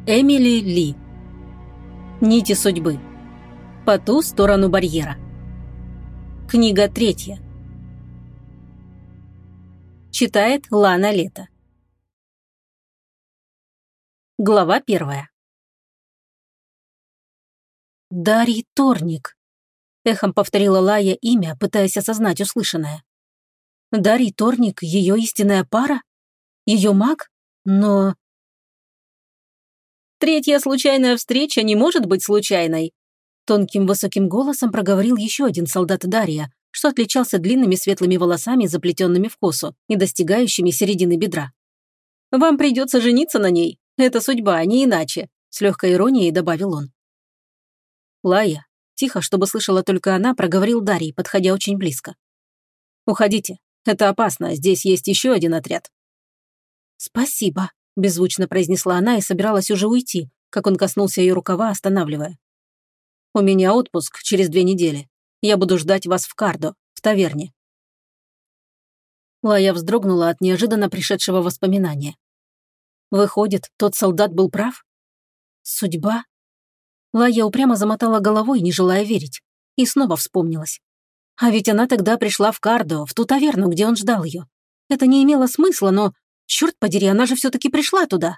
Эмили Ли. Нити судьбы. По ту сторону барьера. Книга 3. Читает Лана Лето. Глава 1. Дарий Торник. Эхом повторила Лая имя, пытаясь осознать услышанное. Дарий Торник – ее истинная пара? Ее маг? Но... «Третья случайная встреча не может быть случайной», тонким высоким голосом проговорил еще один солдат Дария, что отличался длинными светлыми волосами, заплетенными в косу и достигающими середины бедра. «Вам придется жениться на ней. Это судьба, не иначе», с легкой иронией добавил он. «Лая», тихо, чтобы слышала только она, проговорил Дарий, подходя очень близко. «Уходите. Это опасно. Здесь есть еще один отряд». «Спасибо», – беззвучно произнесла она и собиралась уже уйти, как он коснулся ее рукава, останавливая. «У меня отпуск через 2 недели. Я буду ждать вас в Кардо, в таверне». Лая вздрогнула от неожиданно пришедшего воспоминания. Выходит, тот солдат был прав? Судьба? Лая упрямо замотала головой, не желая верить, и снова вспомнилась. А ведь она тогда пришла в Кардо, в ту таверну, где он ждал ее. Это не имело смысла, но, черт подери, она же все-таки пришла туда.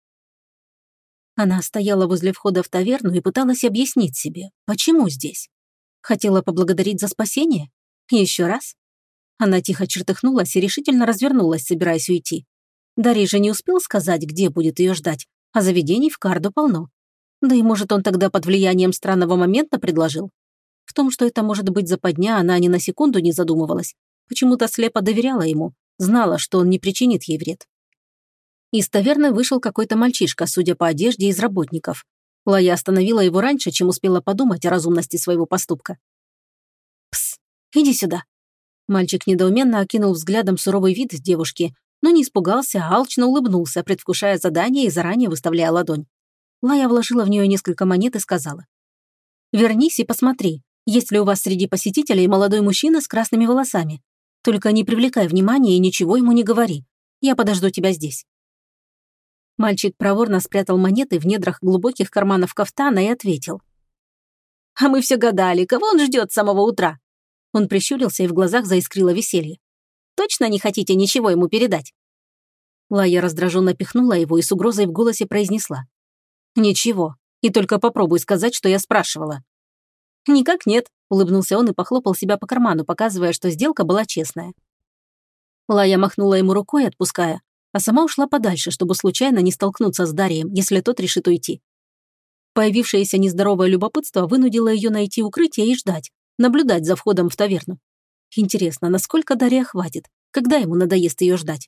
Она стояла возле входа в таверну и пыталась объяснить себе, почему здесь. Хотела поблагодарить за спасение? Еще раз? Она тихо чертыхнулась и решительно развернулась, собираясь уйти. Дарий же не успел сказать, где будет ее ждать, а заведений в Кардо полно. Да и может он тогда под влиянием странного момента предложил? В том, что это может быть западня, она ни на секунду не задумывалась. Почему-то слепо доверяла ему, знала, что он не причинит ей вред. Из таверны вышел какой-то мальчишка, судя по одежде, из работников. Лая остановила его раньше, чем успела подумать о разумности своего поступка. «Пс, иди сюда». Мальчик недоуменно окинул взглядом суровый вид девушки, но не испугался, а алчно улыбнулся, предвкушая задание и заранее выставляя ладонь. Лая вложила в нее несколько монет и сказала. «Вернись и посмотри, есть ли у вас среди посетителей молодой мужчина с красными волосами. Только не привлекай внимания и ничего ему не говори. Я подожду тебя здесь». Мальчик проворно спрятал монеты в недрах глубоких карманов кафтана и ответил. «А мы все гадали, кого он ждет с самого утра?» Он прищурился, и в глазах заискрило веселье. «Точно не хотите ничего ему передать?» Лая раздраженно пихнула его и с угрозой в голосе произнесла. «Ничего, и только попробуй сказать, что я спрашивала». «Никак нет», – улыбнулся он и похлопал себя по карману, показывая, что сделка была честная. Лая махнула ему рукой, отпуская, а сама ушла подальше, чтобы случайно не столкнуться с Дарием, если тот решит уйти. Появившееся нездоровое любопытство вынудило ее найти укрытие и ждать, наблюдать за входом в таверну. Интересно, насколько Дария хватит, когда ему надоест ее ждать?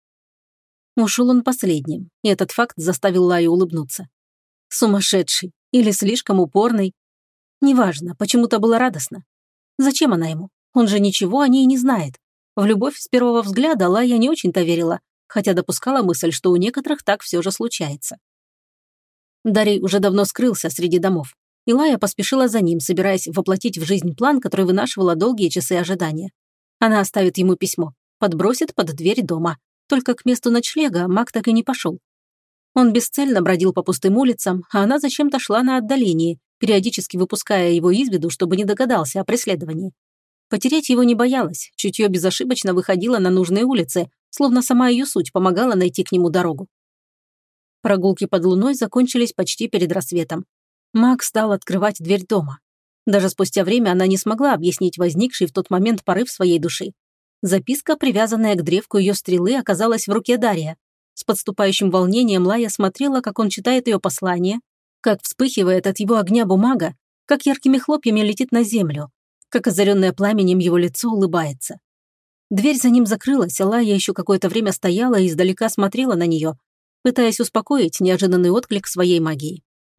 Ушел он последним, и этот факт заставил Лаю улыбнуться. Сумасшедший или слишком упорный. Неважно, почему-то было радостно. Зачем она ему? Он же ничего о ней не знает. В любовь с первого взгляда Лая не очень-то верила, хотя допускала мысль, что у некоторых так все же случается. Дарий уже давно скрылся среди домов, и Лая поспешила за ним, собираясь воплотить в жизнь план, который вынашивала долгие часы ожидания. Она оставит ему письмо, подбросит под дверь дома. Только к месту ночлега маг так и не пошел. Он бесцельно бродил по пустым улицам, а она зачем-то шла на отдалении, периодически выпуская его из виду, чтобы не догадался о преследовании. Потерять его не боялась, чутье безошибочно выходило на нужные улицы, словно сама ее суть помогала найти к нему дорогу. Прогулки под луной закончились почти перед рассветом. Маг стал открывать дверь дома. Даже спустя время она не смогла объяснить возникший в тот момент порыв своей души. Записка, привязанная к древку ее стрелы, оказалась в руке Дария. С подступающим волнением Лая смотрела, как он читает ее послание, как вспыхивает от его огня бумага, как яркими хлопьями летит на землю, как озаренное пламенем его лицо улыбается. Дверь за ним закрылась, а Лая еще какое-то время стояла и издалека смотрела на нее, пытаясь успокоить неожиданный отклик своей магии.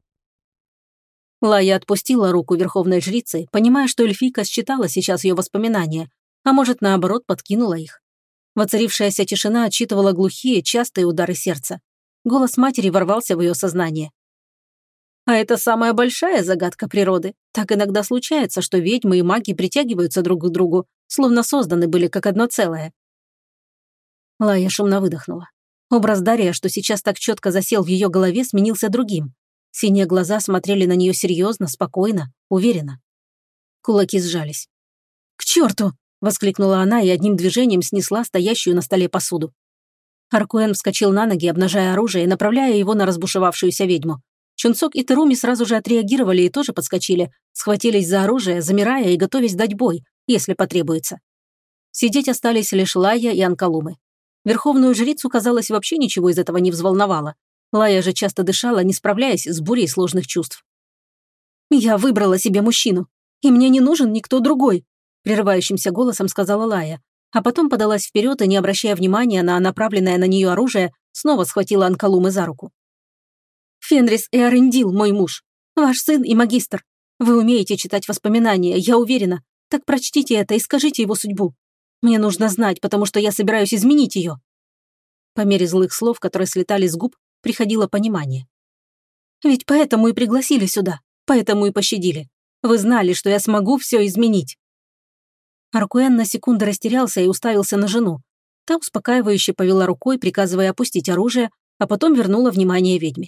Лая отпустила руку верховной жрицы, понимая, что эльфийка считала сейчас ее воспоминания, а может, наоборот, подкинула их. Воцарившаяся тишина отсчитывала глухие, частые удары сердца. Голос матери ворвался в ее сознание. А это самая большая загадка природы. Так иногда случается, что ведьмы и маги притягиваются друг к другу, словно созданы были как одно целое. Лая шумно выдохнула. Образ Дария, что сейчас так четко засел в ее голове, сменился другим. Синие глаза смотрели на нее серьезно, спокойно, уверенно. Кулаки сжались. «К черту!» – воскликнула она и одним движением снесла стоящую на столе посуду. Аркуэн вскочил на ноги, обнажая оружие и направляя его на разбушевавшуюся ведьму. Чунцок и Теруми сразу же отреагировали и тоже подскочили, схватились за оружие, замирая и готовясь дать бой, если потребуется. Сидеть остались лишь Лая и Анкалумы. Верховную жрицу, казалось, вообще ничего из этого не взволновало. Лая же часто дышала, не справляясь с бурей сложных чувств. «Я выбрала себе мужчину, и мне не нужен никто другой», прерывающимся голосом сказала Лая, а потом подалась вперед и, не обращая внимания на направленное на нее оружие, снова схватила Анкалумы за руку. «Фенрис Эарендил, мой муж. Ваш сын и магистр. Вы умеете читать воспоминания, я уверена. Так прочтите это и скажите его судьбу. Мне нужно знать, потому что я собираюсь изменить ее». По мере злых слов, которые слетали с губ, приходило понимание. «Ведь поэтому и пригласили сюда, поэтому и пощадили. Вы знали, что я смогу все изменить». Аркуэн на секунду растерялся и уставился на жену. Та успокаивающе повела рукой, приказывая опустить оружие, а потом вернула внимание ведьме.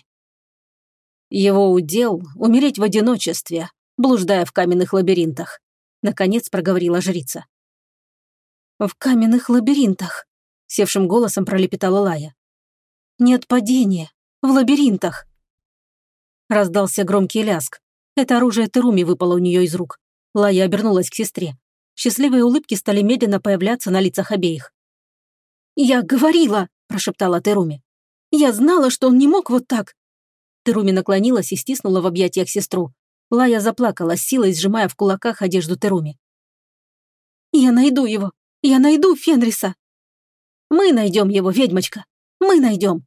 «Его удел — умереть в одиночестве, блуждая в каменных лабиринтах», — наконец проговорила жрица. «В каменных лабиринтах», — севшим голосом пролепетала Лая. «Нет падения, в лабиринтах». Раздался громкий ляск. Это оружие Теруми выпало у нее из рук. Лая обернулась к сестре. Счастливые улыбки стали медленно появляться на лицах обеих. «Я говорила», – прошептала Теруми. «Я знала, что он не мог вот так». Теруми наклонилась и стиснула в объятиях сестру. Лая заплакала, с силой сжимая в кулаках одежду Теруми. «Я найду его! Я найду Фенриса!» «Мы найдем его, ведьмочка! Мы найдем!»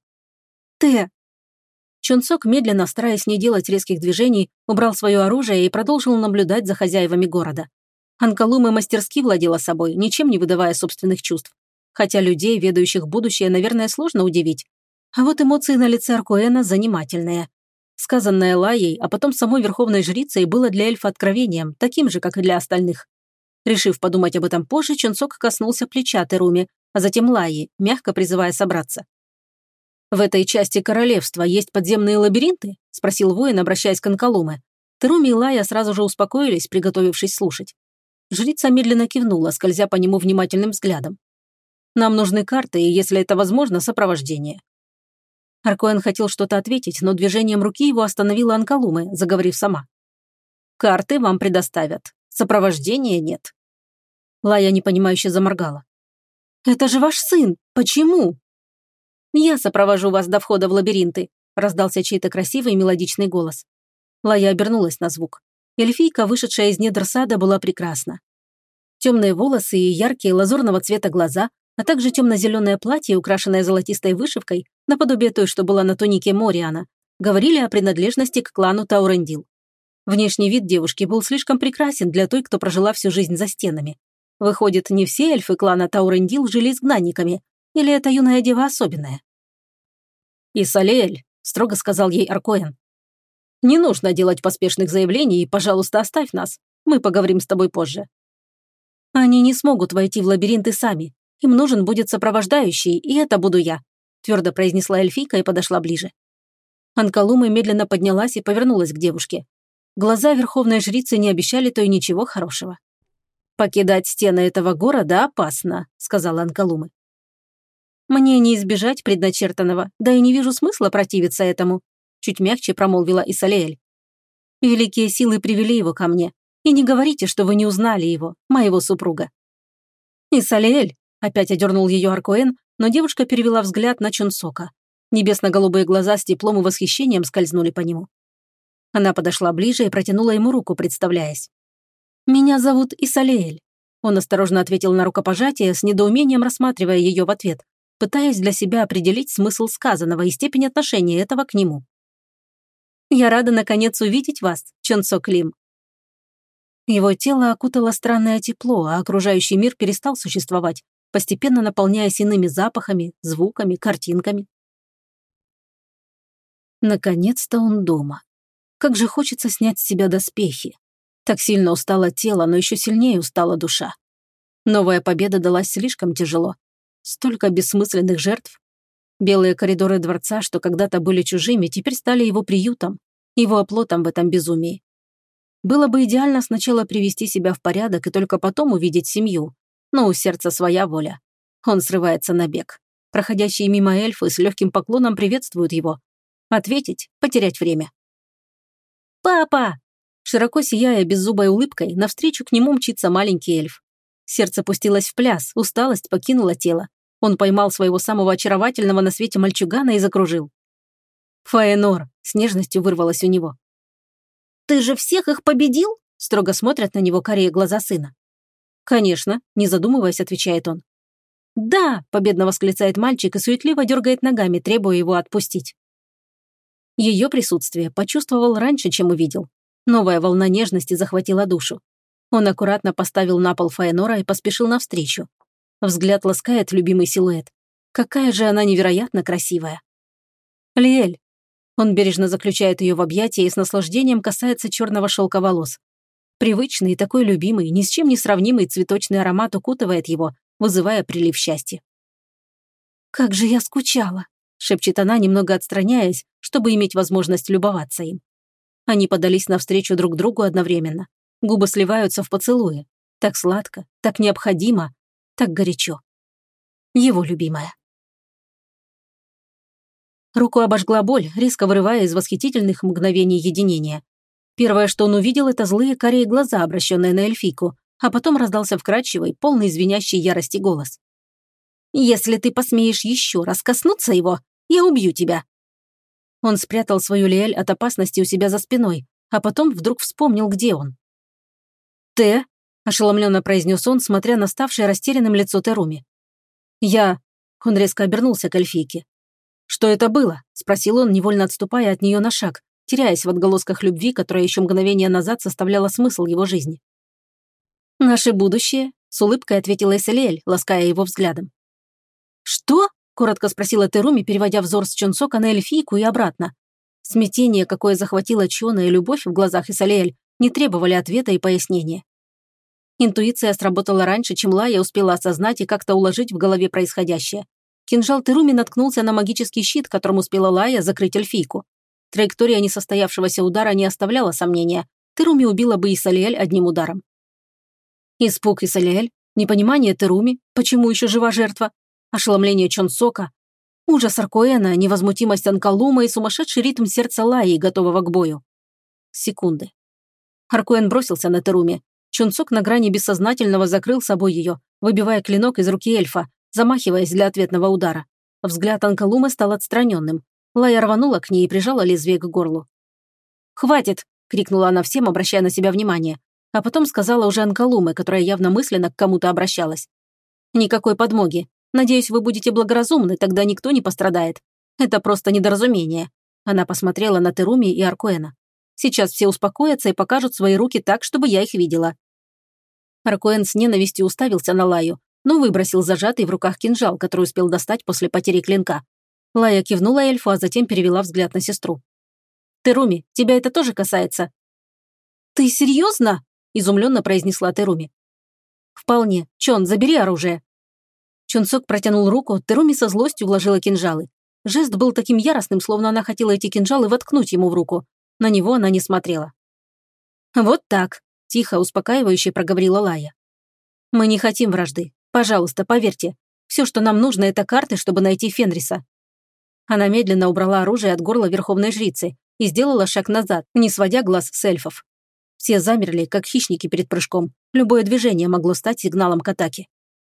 Чунцок, медленно, стараясь не делать резких движений, убрал свое оружие и продолжил наблюдать за хозяевами города. Анкалума мастерски владела собой, ничем не выдавая собственных чувств. Хотя людей, ведающих будущее, наверное, сложно удивить. А вот эмоции на лице Аркуэна занимательные. Сказанное Лаей, а потом самой верховной жрицей, было для эльфа откровением, таким же, как и для остальных. Решив подумать об этом позже, Чунцок коснулся плеча Теруми, а затем Лаи, мягко призывая собраться. «В этой части королевства есть подземные лабиринты?» – спросил воин, обращаясь к Анкалуме. Теруми и Лая сразу же успокоились, приготовившись слушать. Жрица медленно кивнула, скользя по нему внимательным взглядом. «Нам нужны карты и, если это возможно, сопровождение». Аркуэн хотел что-то ответить, но движением руки его остановила Анкалуме, заговорив сама. «Карты вам предоставят. Сопровождения нет». Лая непонимающе заморгала. «Это же ваш сын! Почему?» «Я сопровожу вас до входа в лабиринты», раздался чей-то красивый мелодичный голос. Лая обернулась на звук. Эльфийка, вышедшая из недр сада, была прекрасна. Темные волосы и яркие лазурного цвета глаза, а также темно-зеленое платье, украшенное золотистой вышивкой, наподобие той, что была на тунике Мориана, говорили о принадлежности к клану Таурендил. Внешний вид девушки был слишком прекрасен для той, кто прожила всю жизнь за стенами. Выходит, не все эльфы клана Таурендил жили изгнанниками, или эта юная дева особенная? «Исалиэль», – строго сказал ей Аркуэн, – «не нужно делать поспешных заявлений и, пожалуйста, оставь нас. Мы поговорим с тобой позже». «Они не смогут войти в лабиринты сами. Им нужен будет сопровождающий, и это буду я», – твердо произнесла эльфийка и подошла ближе. Анкалума медленно поднялась и повернулась к девушке. Глаза верховной жрицы не обещали той ничего хорошего. «Покидать стены этого города опасно», – сказала Анкалума. «Мне не избежать предначертанного, да и не вижу смысла противиться этому», – чуть мягче промолвила Исалиэль. «Великие силы привели его ко мне, и не говорите, что вы не узнали его, моего супруга». «Исалиэль», – опять одернул ее Аркуэн, но девушка перевела взгляд на Чунсока. Небесно-голубые глаза с теплом и восхищением скользнули по нему. Она подошла ближе и протянула ему руку, представляясь. «Меня зовут Исалиэль», – он осторожно ответил на рукопожатие, с недоумением рассматривая ее в ответ, пытаясь для себя определить смысл сказанного и степень отношения этого к нему. «Я рада, наконец, увидеть вас, Чонсок Лим». Его тело окутало странное тепло, а окружающий мир перестал существовать, постепенно наполняясь иными запахами, звуками, картинками. Наконец-то он дома. Как же хочется снять с себя доспехи. Так сильно устало тело, но еще сильнее устала душа. Новая победа далась слишком тяжело. Столько бессмысленных жертв. Белые коридоры дворца, что когда-то были чужими, теперь стали его приютом, его оплотом в этом безумии. Было бы идеально сначала привести себя в порядок и только потом увидеть семью, но у сердца своя воля. Он срывается на бег. Проходящие мимо эльфы с легким поклоном приветствуют его. Ответить – потерять время. «Папа!» Широко сияя беззубой улыбкой, навстречу к нему мчится маленький эльф. Сердце пустилось в пляс, усталость покинула тело. Он поймал своего самого очаровательного на свете мальчугана и закружил. «Фаэнор!» – с нежностью вырвалось у него. «Ты же всех их победил?» – строго смотрят на него карие глаза сына. «Конечно», – не задумываясь, отвечает он. «Да!» – победно восклицает мальчик и суетливо дергает ногами, требуя его отпустить. Ее присутствие почувствовал раньше, чем увидел. Новая волна нежности захватила душу. Он аккуратно поставил на пол Фаэнора и поспешил навстречу. Взгляд ласкает любимый силуэт. Какая же она невероятно красивая. «Лиэль!» Он бережно заключает ее в объятия и с наслаждением касается черного шелка волос. Привычный и такой любимый, ни с чем не сравнимый цветочный аромат укутывает его, вызывая прилив счастья. «Как же я скучала!» – шепчет она, немного отстраняясь, чтобы иметь возможность любоваться им. Они подались навстречу друг другу одновременно. Губы сливаются в поцелуе. Так сладко, так необходимо, так горячо. Его любимая. Руку обожгла боль, резко вырывая из восхитительных мгновений единения. Первое, что он увидел, это злые карие глаза, обращенные на эльфийку, а потом раздался вкрадчивый, полный звенящей ярости голос. «Если ты посмеешь еще раз коснуться его, я убью тебя!» Он спрятал свою Лиэль от опасности у себя за спиной, а потом вдруг вспомнил, где он. «Те?» – ошеломленно произнес он, смотря на ставшее растерянным лицо Теруми. «Я...» – он резко обернулся к эльфийке. «Что это было?» – спросил он, невольно отступая от нее на шаг, теряясь в отголосках любви, которая еще мгновение назад составляла смысл его жизни. «Наше будущее», – с улыбкой ответила Эселиэль, лаская его взглядом. «Что?» – коротко спросила Теруми, переводя взор с Чонсока на эльфийку и обратно. Смятение, какое захватило Чона, и любовь в глазах Эселиэль не требовали ответа и пояснения. Интуиция сработала раньше, чем Лая успела осознать и как-то уложить в голове происходящее. Кинжал Теруми наткнулся на магический щит, которым успела Лая закрыть эльфийку. Траектория несостоявшегося удара не оставляла сомнения. Теруми убила бы Исалиэль одним ударом. Испуг Исалиэль, непонимание Теруми, почему еще жива жертва, ошеломление Чонсока, ужас Аркоэна, невозмутимость Анкалума и сумасшедший ритм сердца Лаи, готового к бою. Секунды. Аркоэн бросился на Теруми. Чонсок на грани бессознательного закрыл собой ее, выбивая клинок из руки эльфа, замахиваясь для ответного удара. Взгляд Анкалумы стал отстраненным. Лая рванула к ней и прижала лезвие к горлу. «Хватит!» – крикнула она всем, обращая на себя внимание. А потом сказала уже Анкалуме, которая явно мысленно к кому-то обращалась. «Никакой подмоги. Надеюсь, вы будете благоразумны, тогда никто не пострадает. Это просто недоразумение». Она посмотрела на Теруми и Аркоэна. «Сейчас все успокоятся и покажут свои руки так, чтобы я их видела». Аркоэн с ненавистью уставился на Лаю, но выбросил зажатый в руках кинжал, который успел достать после потери клинка. Лая кивнула эльфу, а затем перевела взгляд на сестру. «Теруми, тебя это тоже касается?» «Ты серьезно?» – изумленно произнесла Теруми. «Вполне. Чон, забери оружие». Чонсок протянул руку, Теруми со злостью вложила кинжалы. Жест был таким яростным, словно она хотела эти кинжалы воткнуть ему в руку. На него она не смотрела. «Вот так», – тихо, успокаивающе проговорила Лая. «Мы не хотим вражды. Пожалуйста, поверьте. Все, что нам нужно, это карты, чтобы найти Фенриса». Она медленно убрала оружие от горла верховной жрицы и сделала шаг назад, не сводя глаз с эльфов. Все замерли, как хищники перед прыжком. Любое движение могло стать сигналом к атаке.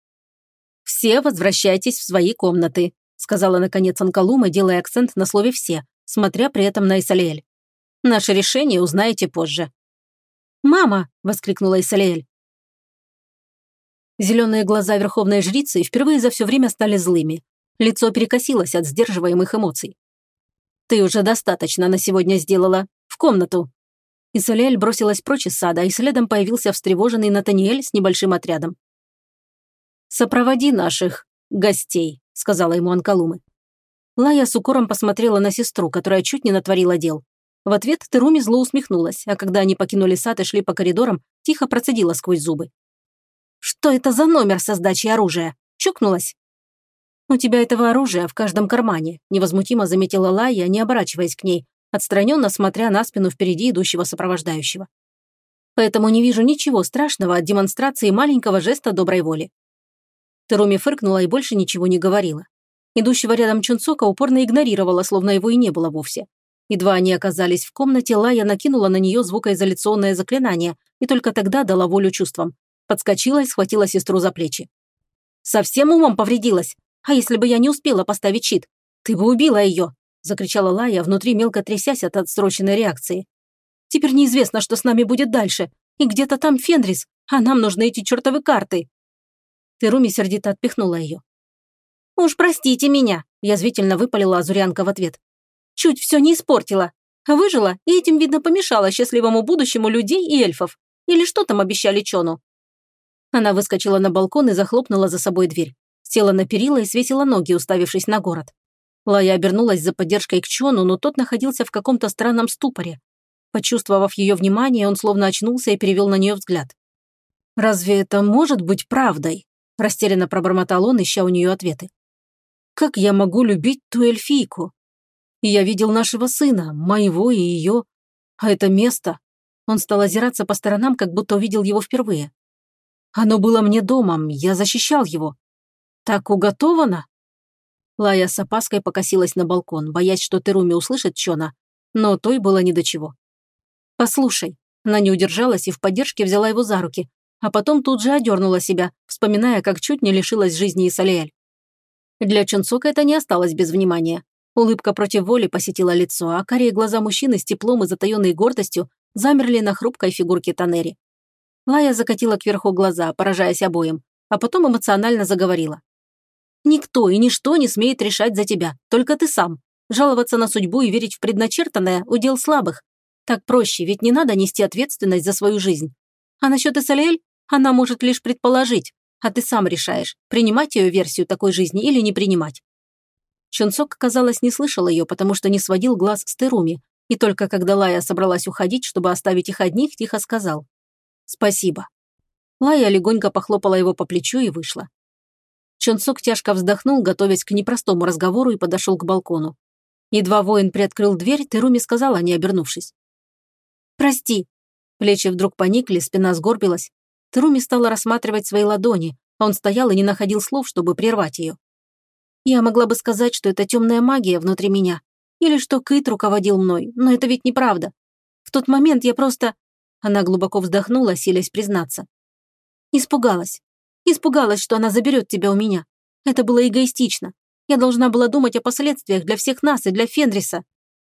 «Все возвращайтесь в свои комнаты», – сказала наконец Анкалума, делая акцент на слове «все», смотря при этом на Исалиэль. «Наше решение узнаете позже». «Мама!» – воскликнула Исалиэль. Зеленые глаза верховной жрицы впервые за все время стали злыми. Лицо перекосилось от сдерживаемых эмоций. «Ты уже достаточно на сегодня сделала. В комнату!» Исалиэль бросилась прочь из сада, и следом появился встревоженный Натаниэль с небольшим отрядом. «Сопроводи наших гостей», – сказала ему Анкалумы. Лая с укором посмотрела на сестру, которая чуть не натворила дел. В ответ Теруми зло усмехнулась, а когда они покинули сад и шли по коридорам, тихо процедила сквозь зубы. «Что это за номер со сдачей оружия? Чокнулась?» «У тебя этого оружия в каждом кармане», – невозмутимо заметила Лая, не оборачиваясь к ней, отстраненно смотря на спину впереди идущего сопровождающего. «Поэтому не вижу ничего страшного от демонстрации маленького жеста доброй воли». Теруми фыркнула и больше ничего не говорила. Идущего рядом Чунцока упорно игнорировала, словно его и не было вовсе. Едва они оказались в комнате, Лая накинула на нее звукоизоляционное заклинание и только тогда дала волю чувствам. Подскочила и схватила сестру за плечи. «Совсем умом повредилась? А если бы я не успела поставить щит? Ты бы убила ее!» – закричала Лая, внутри мелко трясясь от отсроченной реакции. «Теперь неизвестно, что с нами будет дальше. И где-то там Фенрис, а нам нужны эти чертовы карты!» Теруми сердито отпихнула ее. «Уж простите меня!» – язвительно выпалила Азурянка в ответ. «Чуть все не испортила. Выжила и этим, видно, помешала счастливому будущему людей и эльфов. Или что там обещали Чону?» Она выскочила на балкон и захлопнула за собой дверь. Села на перила и свесила ноги, уставившись на город. Лая обернулась за поддержкой к Чону, но тот находился в каком-то странном ступоре. Почувствовав ее внимание, он словно очнулся и перевел на нее взгляд. «Разве это может быть правдой?» – растерянно пробормотал он, ища у нее ответы. «Как я могу любить ту эльфийку? И я видел нашего сына, моего и ее. А это место...» Он стал озираться по сторонам, как будто увидел его впервые. «Оно было мне домом, я защищал его. Так уготовано?» Лая с опаской покосилась на балкон, боясь, что Теруми услышит Чона, но той было ни до чего. «Послушай», она не удержалась и в поддержке взяла его за руки, а потом тут же одернула себя, вспоминая, как чуть не лишилась жизни Исалиэль. Для Чунцока это не осталось без внимания. Улыбка против воли посетила лицо, а карие глаза мужчины с теплом и затаенной гордостью замерли на хрупкой фигурке Танери. Лая закатила кверху глаза, поражаясь обоим, а потом эмоционально заговорила. «Никто и ничто не смеет решать за тебя, только ты сам. Жаловаться на судьбу и верить в предначертанное – удел слабых. Так проще, ведь не надо нести ответственность за свою жизнь. А насчет Исалиэль, она может лишь предположить, а ты сам решаешь, принимать ее версию такой жизни или не принимать». Чунцок, казалось, не слышал ее, потому что не сводил глаз с Теруми, и только когда Лая собралась уходить, чтобы оставить их одних, тихо сказал: «Спасибо». Лая легонько похлопала его по плечу и вышла. Чунцок тяжко вздохнул, готовясь к непростому разговору, и подошел к балкону. Едва воин приоткрыл дверь, Теруми сказала, не обернувшись: «Прости». Плечи вдруг поникли, спина сгорбилась. Теруми стала рассматривать свои ладони, а он стоял и не находил слов, чтобы прервать ее. «Я могла бы сказать, что это темная магия внутри меня, или что Кыт руководил мной, но это ведь неправда. В тот момент я просто...» Она глубоко вздохнула, силясь признаться. «Испугалась. Испугалась, что она заберет тебя у меня. Это было эгоистично. Я должна была думать о последствиях для всех нас и для Фенриса».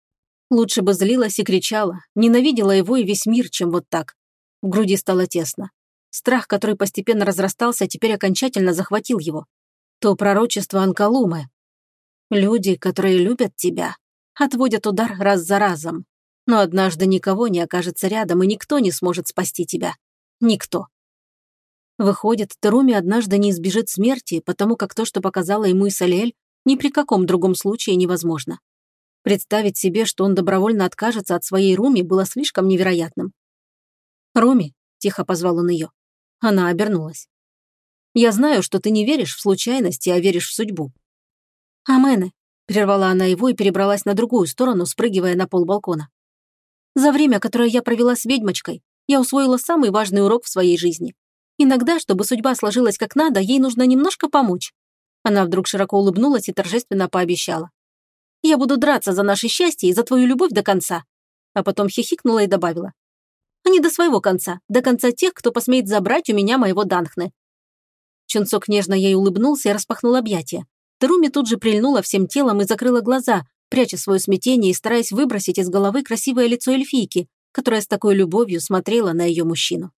Лучше бы злилась и кричала, ненавидела его и весь мир, чем вот так. В груди стало тесно. Страх, который постепенно разрастался, теперь окончательно захватил его. То пророчество Анкалумы. Люди, которые любят тебя, отводят удар раз за разом. Но однажды никого не окажется рядом, и никто не сможет спасти тебя. Никто. Выходит, Теруми однажды не избежит смерти, потому как то, что показала ему Исалиэль, ни при каком другом случае невозможно. Представить себе, что он добровольно откажется от своей Руми, было слишком невероятным. «Руми», – тихо позвал он ее. Она обернулась. «Я знаю, что ты не веришь в случайности, а веришь в судьбу». «Амене», – прервала она его и перебралась на другую сторону, спрыгивая на пол балкона. «За время, которое я провела с ведьмочкой, я усвоила самый важный урок в своей жизни. Иногда, чтобы судьба сложилась как надо, ей нужно немножко помочь». Она вдруг широко улыбнулась и торжественно пообещала: «Я буду драться за наше счастье и за твою любовь до конца». А потом хихикнула и добавила: «А не до своего конца, до конца тех, кто посмеет забрать у меня моего Данхне». Чунцок нежно ей улыбнулся и распахнул объятия. Теруми тут же прильнула всем телом и закрыла глаза, пряча свое смятение и стараясь выбросить из головы красивое лицо эльфийки, которая с такой любовью смотрела на ее мужчину.